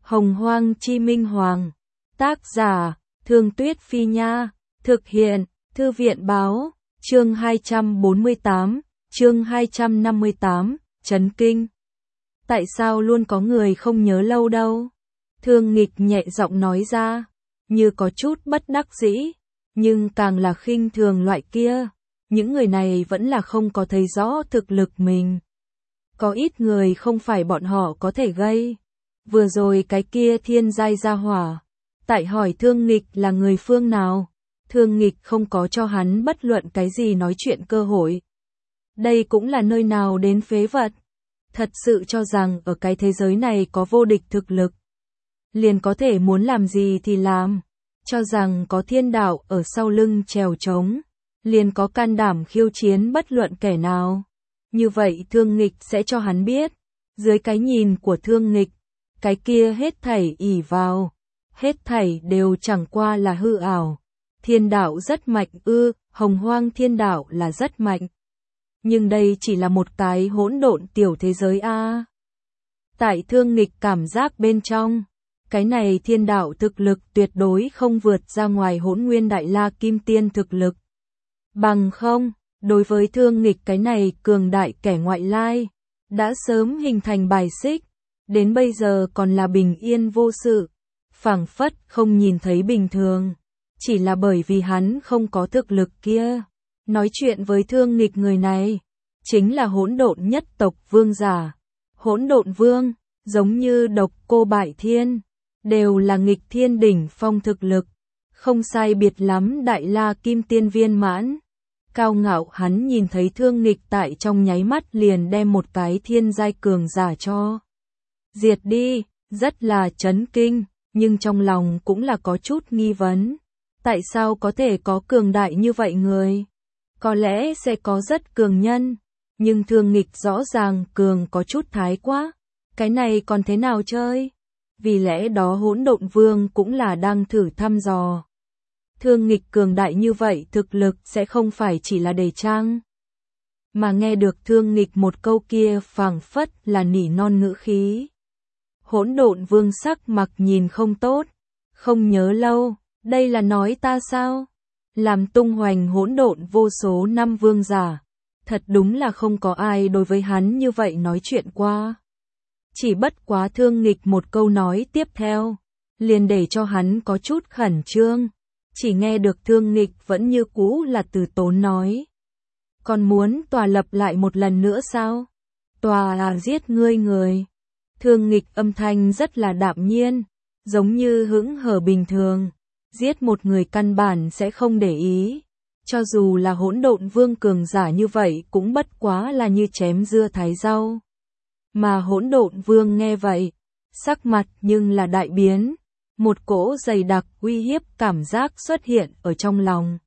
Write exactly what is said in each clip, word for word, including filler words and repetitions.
Hồng Hoang Chi Minh Hoàng. Tác giả, Thương Tuyết Phi Nha. Thực hiện, Thư viện Báo. Chương hai trăm bốn mươi tám, chương hai trăm năm mươi tám, chấn kinh. Tại sao luôn có người không nhớ lâu đâu? Thương Nghịch nhẹ giọng nói ra, như có chút bất đắc dĩ, nhưng càng là khinh thường loại kia. Những người này vẫn là không có thấy rõ thực lực mình. Có ít người không phải bọn họ có thể gây. Vừa rồi cái kia thiên giai gia hỏa. Tại hỏi Thương Nghịch là người phương nào. Thương Nghịch không có cho hắn bất luận cái gì nói chuyện cơ hội. Đây cũng là nơi nào đến phế vật. Thật sự cho rằng ở cái thế giới này có vô địch thực lực. Liền có thể muốn làm gì thì làm. Cho rằng có thiên đạo ở sau lưng trèo trống. Liền có can đảm khiêu chiến bất luận kẻ nào. Như vậy Thương Nghịch sẽ cho hắn biết. Dưới cái nhìn của Thương Nghịch, cái kia hết thảy ỷ vào. Hết thảy đều chẳng qua là hư ảo. Thiên đạo rất mạnh ư, Hồng Hoang thiên đạo là rất mạnh. Nhưng đây chỉ là một cái hỗn độn tiểu thế giới a. Tại Thương Nghịch cảm giác bên trong, cái này thiên đạo thực lực tuyệt đối không vượt ra ngoài Hỗn Nguyên Đại La Kim Tiên thực lực. Bằng không, đối với Thương Nghịch cái này cường đại kẻ ngoại lai, đã sớm hình thành bài xích, đến bây giờ còn là bình yên vô sự, phảng phất không nhìn thấy bình thường. Chỉ là bởi vì hắn không có thực lực kia. Nói chuyện với Thương Nghịch người này, chính là hỗn độn nhất tộc vương giả. Hỗn độn vương, giống như Độc Cô Bại Thiên, đều là nghịch thiên đỉnh phong thực lực. Không sai biệt lắm Đại La Kim Tiên viên mãn. Cao ngạo hắn nhìn thấy Thương Nghịch tại trong nháy mắt liền đem một cái thiên giai cường giả cho diệt đi, rất là chấn kinh, nhưng trong lòng cũng là có chút nghi vấn. Tại sao có thể có cường đại như vậy người? Có lẽ sẽ có rất cường nhân, nhưng Thương Nghịch rõ ràng cường có chút thái quá. Cái này còn thế nào chơi? Vì lẽ đó Hỗn Độn Vương cũng là đang thử thăm dò. Thương Nghịch cường đại như vậy thực lực sẽ không phải chỉ là đầy trang. Mà nghe được Thương Nghịch một câu kia phảng phất là nỉ non ngữ khí. Hỗn Độn Vương sắc mặt nhìn không tốt, không nhớ lâu. Đây là nói ta sao? Làm tung hoành hỗn độn vô số năm vương giả. Thật đúng là không có ai đối với hắn như vậy nói chuyện qua. Chỉ bất quá Thương Nghịch một câu nói tiếp theo, liền để cho hắn có chút khẩn trương. Chỉ nghe được Thương Nghịch vẫn như cũ là từ tốn nói. Còn muốn tòa lập lại một lần nữa sao? Tòa là giết ngươi người. Thương Nghịch âm thanh rất là đạm nhiên, giống như hững hờ bình thường. Giết một người căn bản sẽ không để ý. Cho dù là hỗn độn vương cường giả như vậy cũng bất quá là như chém dưa thái rau. Mà hỗn độn vương nghe vậy, sắc mặt nhưng là đại biến. Một cỗ dày đặc uy hiếp cảm giác xuất hiện ở trong lòng.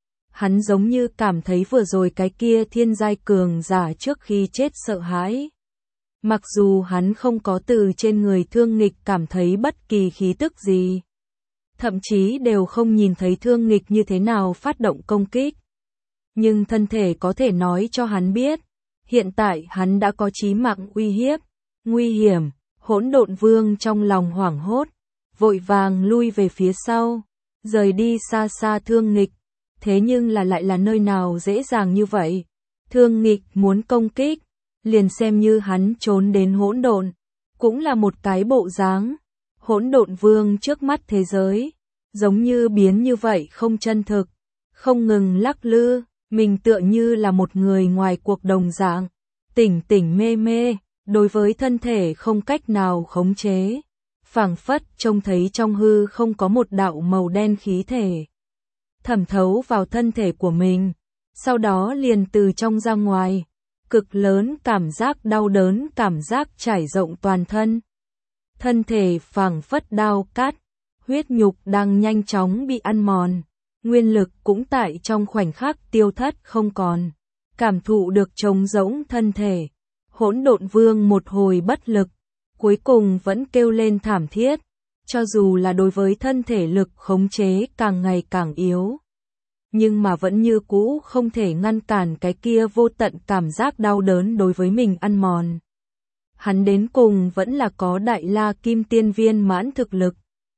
Hắn giống như cảm thấy vừa rồi cái kia thiên giai cường giả trước khi chết sợ hãi. Mặc dù hắn không có từ trên người Thương Nghịch cảm thấy bất kỳ khí tức gì. Thậm chí đều không nhìn thấy Thương Nghịch như thế nào phát động công kích. Nhưng thân thể có thể nói cho hắn biết, hiện tại hắn đã có chí mạng uy hiếp, nguy hiểm. Hỗn Độn Vương trong lòng hoảng hốt, vội vàng lui về phía sau, rời đi xa xa Thương Nghịch. Thế nhưng là lại là nơi nào dễ dàng như vậy? Thương Nghịch muốn công kích, liền xem như hắn trốn đến hỗn độn, cũng là một cái bộ dáng. Hỗn Độn Vương trước mắt thế giới, giống như biến như vậy không chân thực, không ngừng lắc lư, mình tựa như là một người ngoài cuộc đồng dạng, tỉnh tỉnh mê mê, đối với thân thể không cách nào khống chế, phảng phất trông thấy trong hư không có một đạo màu đen khí thể thẩm thấu vào thân thể của mình, sau đó liền từ trong ra ngoài, cực lớn cảm giác đau đớn cảm giác trải rộng toàn thân. Thân thể phảng phất đao cát, huyết nhục đang nhanh chóng bị ăn mòn, nguyên lực cũng tại trong khoảnh khắc tiêu thất không còn. Cảm thụ được trống rỗng thân thể, Hỗn Độn Vương một hồi bất lực, cuối cùng vẫn kêu lên thảm thiết, cho dù là đối với thân thể lực khống chế càng ngày càng yếu. Nhưng mà vẫn như cũ không thể ngăn cản cái kia vô tận cảm giác đau đớn đối với mình ăn mòn. hắn đến cùng vẫn là có đại la kim tiên viên mãn thực lực.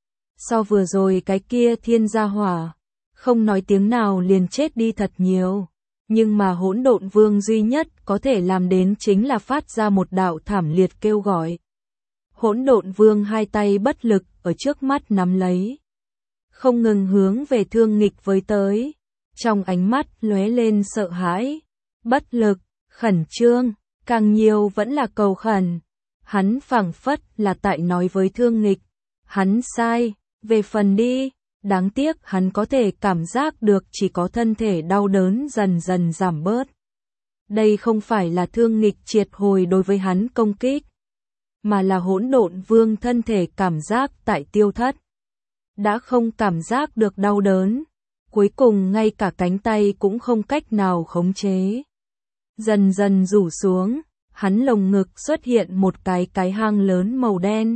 So vừa rồi cái kia thiên gia hỏa, không nói tiếng nào liền chết đi thật nhiều. Nhưng mà hỗn độn vương duy nhất có thể làm đến chính là phát ra một đạo thảm liệt kêu gọi. Hỗn độn vương hai tay bất lực ở trước mắt nắm lấy, không ngừng hướng về Thương Nghịch với tới, trong ánh mắt lóe lên sợ hãi, bất lực, khẩn trương, càng nhiều vẫn là cầu khẩn. Hắn phảng phất là tại nói với Thương Nghịch, hắn sai, về phần đi. Đáng tiếc hắn có thể cảm giác được chỉ có thân thể đau đớn dần dần giảm bớt. Đây không phải là Thương Nghịch triệt hồi đối với hắn công kích, mà là hỗn độn vương thân thể cảm giác tại tiêu thất. Đã không cảm giác được đau đớn, cuối cùng ngay cả cánh tay cũng không cách nào khống chế. Dần dần rủ xuống, hắn lồng ngực xuất hiện một cái cái hang lớn màu đen.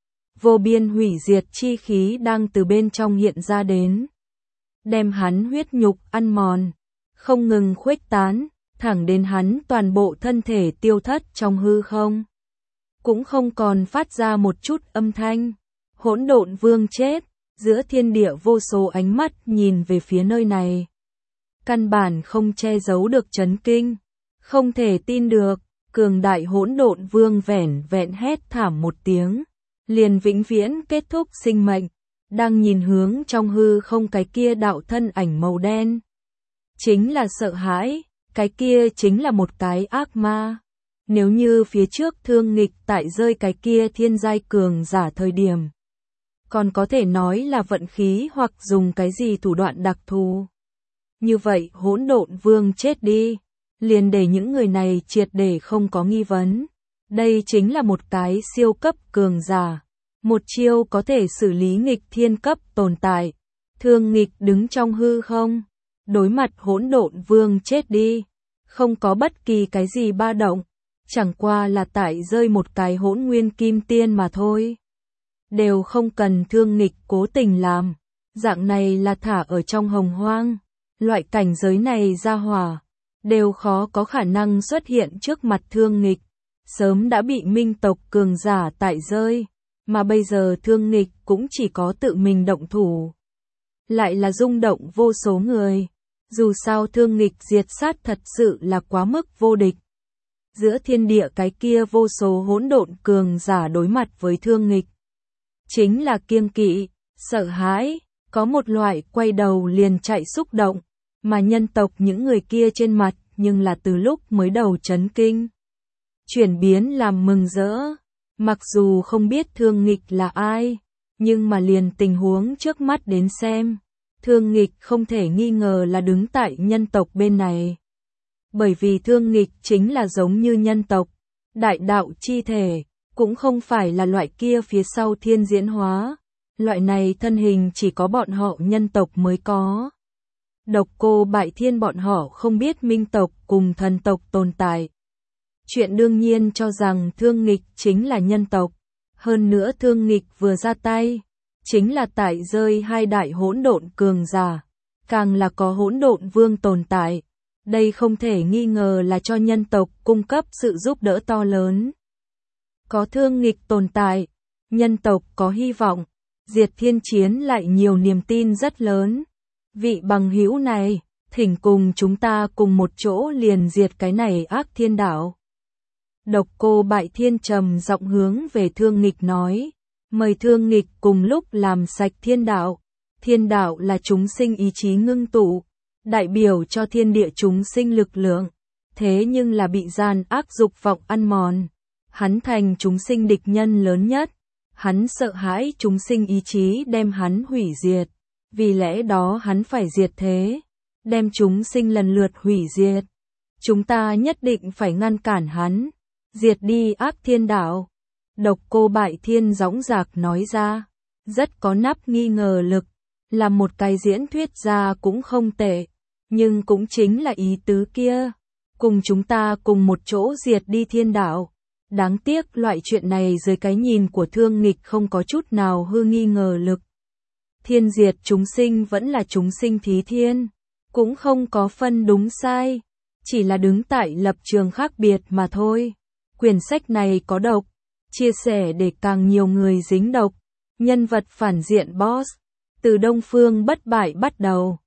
Vô biên hủy diệt chi khí đang từ bên trong hiện ra đến, đem hắn huyết nhục ăn mòn, không ngừng khuếch tán, thẳng đến hắn toàn bộ thân thể tiêu thất trong hư không. Cũng không còn phát ra một chút âm thanh. Hỗn độn vương chết, giữa thiên địa vô số ánh mắt nhìn về phía nơi này. Căn bản không che giấu được chấn kinh, không thể tin được, cường đại hỗn độn vương vẻn vẹn hét thảm một tiếng, liền vĩnh viễn kết thúc sinh mệnh, đang nhìn hướng trong hư không cái kia đạo thân ảnh màu đen. Chính là sợ hãi, cái kia chính là một cái ác ma. Nếu như phía trước Thương Nghịch tại rơi cái kia thiên giai cường giả thời điểm, còn có thể nói là vận khí hoặc dùng cái gì thủ đoạn đặc thù. Như vậy hỗn độn vương chết đi, liền để những người này triệt để không có nghi vấn. Đây chính là một cái siêu cấp cường giả, một chiêu có thể xử lý nghịch thiên cấp tồn tại. Thương Nghịch đứng trong hư không, đối mặt hỗn độn vương chết đi, không có bất kỳ cái gì ba động, chẳng qua là tại rơi một cái hỗn nguyên kim tiên mà thôi. Đều không cần Thương Nghịch cố tình làm, dạng này là thả ở trong hồng hoang, loại cảnh giới này ra hỏa, đều khó có khả năng xuất hiện trước mặt Thương Nghịch. Sớm đã bị minh tộc cường giả tại rơi, mà bây giờ Thương Nghịch cũng chỉ có tự mình động thủ. Lại là rung động vô số người, dù sao Thương Nghịch diệt sát thật sự là quá mức vô địch. Giữa thiên địa cái kia vô số hỗn độn cường giả đối mặt với Thương Nghịch, chính là kiêng kỵ, sợ hãi, có một loại quay đầu liền chạy xúc động, mà nhân tộc những người kia trên mặt nhưng là từ lúc mới đầu chấn kinh, chuyển biến làm mừng rỡ. Mặc dù không biết Thương Nghịch là ai, nhưng mà liền tình huống trước mắt đến xem, Thương Nghịch không thể nghi ngờ là đứng tại nhân tộc bên này. Bởi vì Thương Nghịch chính là giống như nhân tộc, đại đạo chi thể, cũng không phải là loại kia phía sau thiên diễn hóa. Loại này thân hình chỉ có bọn họ nhân tộc mới có. Độc Cô Bại Thiên bọn họ không biết minh tộc cùng thần tộc tồn tại. Chuyện đương nhiên cho rằng Thương Nghịch chính là nhân tộc. Hơn nữa Thương Nghịch vừa ra tay, chính là tại rơi hai đại hỗn độn cường giả, càng là có hỗn độn vương tồn tại. Đây không thể nghi ngờ là cho nhân tộc cung cấp sự giúp đỡ to lớn. Có Thương Nghịch tồn tại, nhân tộc có hy vọng, diệt thiên chiến lại nhiều niềm tin rất lớn. Vị bằng hữu này, thỉnh cùng chúng ta cùng một chỗ liền diệt cái này ác thiên đạo. Độc Cô Bại Thiên trầm giọng hướng về Thương Nghịch nói, mời Thương Nghịch cùng lúc làm sạch thiên đạo. Thiên đạo là chúng sinh ý chí ngưng tụ, đại biểu cho thiên địa chúng sinh lực lượng, thế nhưng là bị gian ác dục vọng ăn mòn. Hắn thành chúng sinh địch nhân lớn nhất, hắn sợ hãi chúng sinh ý chí đem hắn hủy diệt, vì lẽ đó hắn phải diệt thế, đem chúng sinh lần lượt hủy diệt. Chúng ta nhất định phải ngăn cản hắn, diệt đi ác thiên đạo. Độc Cô Bại Thiên dõng dạc nói ra, rất có nắp nghi ngờ lực, là một cái diễn thuyết gia cũng không tệ, nhưng cũng chính là ý tứ kia, cùng chúng ta cùng một chỗ diệt đi thiên đạo. Đáng tiếc loại chuyện này dưới cái nhìn của Thương Nghịch không có chút nào hư nghi ngờ lực. Thiên diệt chúng sinh vẫn là chúng sinh thí thiên, cũng không có phân đúng sai, chỉ là đứng tại lập trường khác biệt mà thôi. quyển sách này có độc, chia sẻ để càng nhiều người dính độc. Nhân vật phản diện Boss, từ Đông Phương bất bại bắt đầu.